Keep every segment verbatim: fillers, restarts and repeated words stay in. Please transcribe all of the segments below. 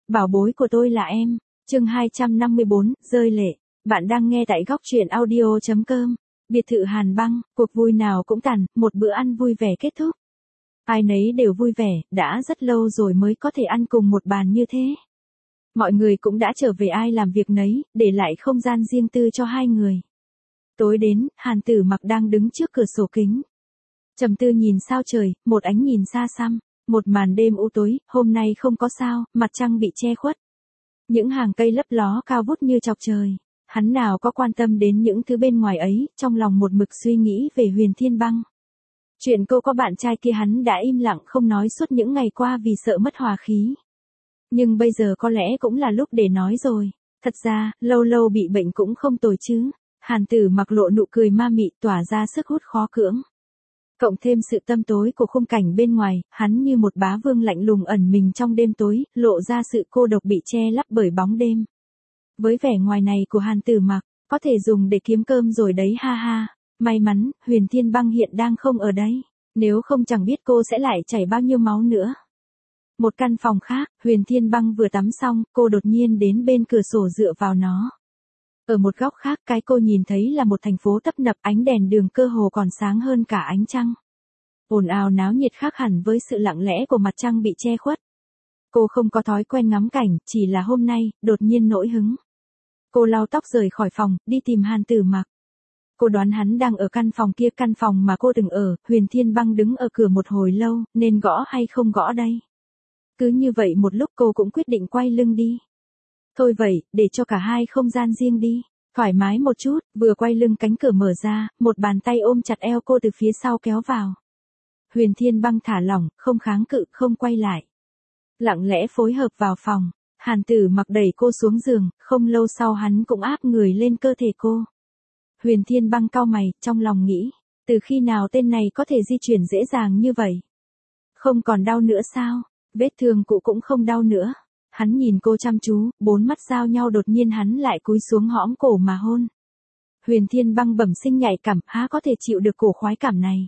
Bảo bối của tôi là em. Chương hai trăm năm mươi bốn, rơi lệ. Bạn đang nghe tại góc truyện audio chấm com. Biệt thự Hàn Băng, cuộc vui nào cũng tàn, một bữa ăn vui vẻ kết thúc. Ai nấy đều vui vẻ, đã rất lâu rồi mới có thể ăn cùng một bàn như thế. Mọi người cũng đã trở về ai làm việc nấy, để lại không gian riêng tư cho hai người. Tối đến, Hàn Tử Mặc đang đứng trước cửa sổ kính. Trầm tư nhìn sao trời, một ánh nhìn xa xăm. Một màn đêm u tối, hôm nay không có sao, mặt trăng bị che khuất. Những hàng cây lấp ló cao vút như chọc trời. Hắn nào có quan tâm đến những thứ bên ngoài ấy, trong lòng một mực suy nghĩ về Huyền Thiên Băng. Chuyện cô có bạn trai kia hắn đã im lặng không nói suốt những ngày qua vì sợ mất hòa khí. Nhưng bây giờ có lẽ cũng là lúc để nói rồi. Thật ra, lâu lâu bị bệnh cũng không tồi chứ. Hàn Tử Mặc lộ nụ cười ma mị tỏa ra sức hút khó cưỡng. Cộng thêm sự tăm tối của khung cảnh bên ngoài, hắn như một bá vương lạnh lùng ẩn mình trong đêm tối, lộ ra sự cô độc bị che lấp bởi bóng đêm. Với vẻ ngoài này của Hàn Tử Mặc, có thể dùng để kiếm cơm rồi đấy ha ha. May mắn, Huyền Thiên Băng hiện đang không ở đây. Nếu không chẳng biết cô sẽ lại chảy bao nhiêu máu nữa. Một căn phòng khác, Huyền Thiên Băng vừa tắm xong, cô đột nhiên đến bên cửa sổ dựa vào nó. Ở một góc khác cái cô nhìn thấy là một thành phố tấp nập, ánh đèn đường cơ hồ còn sáng hơn cả ánh trăng. Ồn ào náo nhiệt khác hẳn với sự lặng lẽ của mặt trăng bị che khuất. Cô không có thói quen ngắm cảnh, chỉ là hôm nay, đột nhiên nổi hứng. Cô lau tóc rời khỏi phòng, đi tìm Hàn Tử Mặc. Cô đoán hắn đang ở căn phòng kia, căn phòng mà cô từng ở. Huyền Thiên Băng đứng ở cửa một hồi lâu, nên gõ hay không gõ đây. Cứ như vậy một lúc cô cũng quyết định quay lưng đi. Thôi vậy, để cho cả hai không gian riêng đi, thoải mái một chút. Vừa quay lưng cánh cửa mở ra, một bàn tay ôm chặt eo cô từ phía sau kéo vào. Huyền Thiên Băng thả lỏng, không kháng cự, không quay lại. Lặng lẽ phối hợp vào phòng. Hàn Tử Mặc đẩy cô xuống giường, không lâu sau hắn cũng áp người lên cơ thể cô. Huyền Thiên Băng cau mày, trong lòng nghĩ, từ khi nào tên này có thể di chuyển dễ dàng như vậy? Không còn đau nữa sao? Vết thương cũ cũng không đau nữa. Hắn nhìn cô chăm chú, bốn mắt giao nhau, đột nhiên hắn lại cúi xuống hõm cổ mà hôn. Huyền Thiên Băng bẩm sinh nhạy cảm, há có thể chịu được cổ khoái cảm này.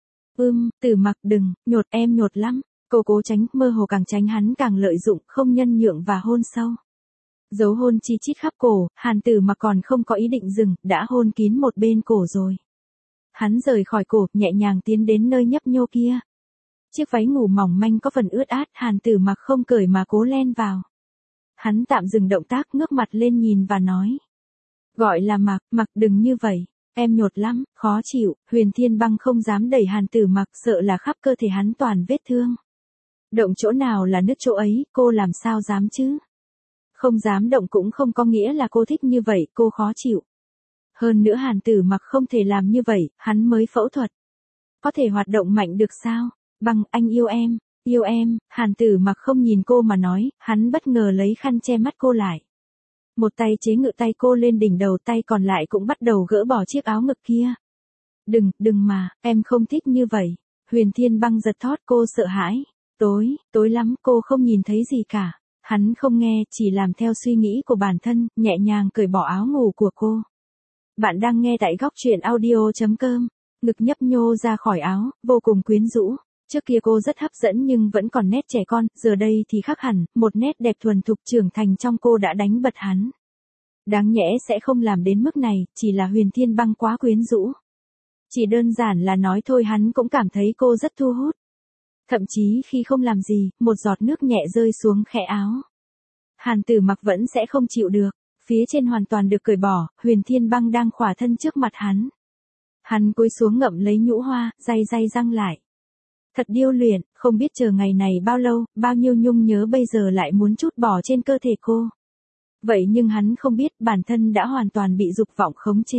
Ưm, Tử Mặc đừng, nhột em nhột lắm. Cô cố tránh, mơ hồ càng tránh hắn càng lợi dụng, không nhân nhượng và hôn sâu. Dấu hôn chi chít khắp cổ, Hàn Tử Mặc còn không có ý định dừng, đã hôn kín một bên cổ rồi. Hắn rời khỏi cổ, nhẹ nhàng tiến đến nơi nhấp nhô kia. Chiếc váy ngủ mỏng manh có phần ướt át, Hàn Tử Mặc không cởi mà cố len vào. Hắn tạm dừng động tác, ngước mặt lên nhìn và nói. Gọi là Mặc, Mặc đừng như vậy, em nhột lắm, khó chịu. Huyền Thiên Băng không dám đẩy Hàn Tử Mặc, sợ là khắp cơ thể hắn toàn vết thương. Động chỗ nào là nứt chỗ ấy, cô làm sao dám chứ? Không dám động cũng không có nghĩa là cô thích như vậy, cô khó chịu. Hơn nữa Hàn Tử Mặc không thể làm như vậy, hắn mới phẫu thuật. Có thể hoạt động mạnh được sao? Băng, anh yêu em, yêu em. Hàn Tử Mặc không nhìn cô mà nói, hắn bất ngờ lấy khăn che mắt cô lại. Một tay chế ngự tay cô lên đỉnh đầu, tay còn lại cũng bắt đầu gỡ bỏ chiếc áo ngực kia. Đừng, đừng mà, em không thích như vậy. Huyền Thiên Băng giật thót, cô sợ hãi. Tối, tối lắm, cô không nhìn thấy gì cả. Hắn không nghe, chỉ làm theo suy nghĩ của bản thân, nhẹ nhàng cởi bỏ áo ngủ của cô. Bạn đang nghe tại góc truyện audio chấm com. Ngực nhấp nhô ra khỏi áo, vô cùng quyến rũ. Trước kia cô rất hấp dẫn nhưng vẫn còn nét trẻ con, giờ đây thì khác hẳn, một nét đẹp thuần thục trưởng thành trong cô đã đánh bật hắn. Đáng nhẽ sẽ không làm đến mức này, chỉ là Huyền Thiên Băng quá quyến rũ. Chỉ đơn giản là nói thôi hắn cũng cảm thấy cô rất thu hút. Thậm chí khi không làm gì, một giọt nước nhẹ rơi xuống khẽ áo. Hàn Tử Mặc vẫn sẽ không chịu được, phía trên hoàn toàn được cởi bỏ, Huyền Thiên Băng đang khỏa thân trước mặt hắn. Hắn cúi xuống ngậm lấy nhũ hoa, day day răng lại. Thật điêu luyện, không biết chờ ngày này bao lâu, bao nhiêu nhung nhớ bây giờ lại muốn trút bỏ trên cơ thể cô. Vậy nhưng hắn không biết bản thân đã hoàn toàn bị dục vọng khống chế.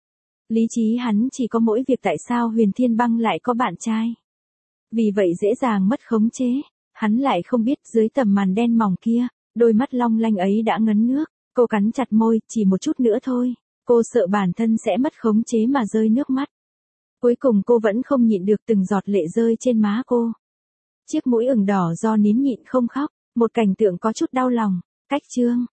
Lý trí hắn chỉ có mỗi việc tại sao Huyền Thiên Băng lại có bạn trai. Vì vậy dễ dàng mất khống chế, hắn lại không biết dưới tầm màn đen mỏng kia, đôi mắt long lanh ấy đã ngấn nước, cô cắn chặt môi, chỉ một chút nữa thôi, cô sợ bản thân sẽ mất khống chế mà rơi nước mắt. Cuối cùng cô vẫn không nhịn được, từng giọt lệ rơi trên má cô. Chiếc mũi ửng đỏ do nín nhịn không khóc, một cảnh tượng có chút đau lòng. Cách chương,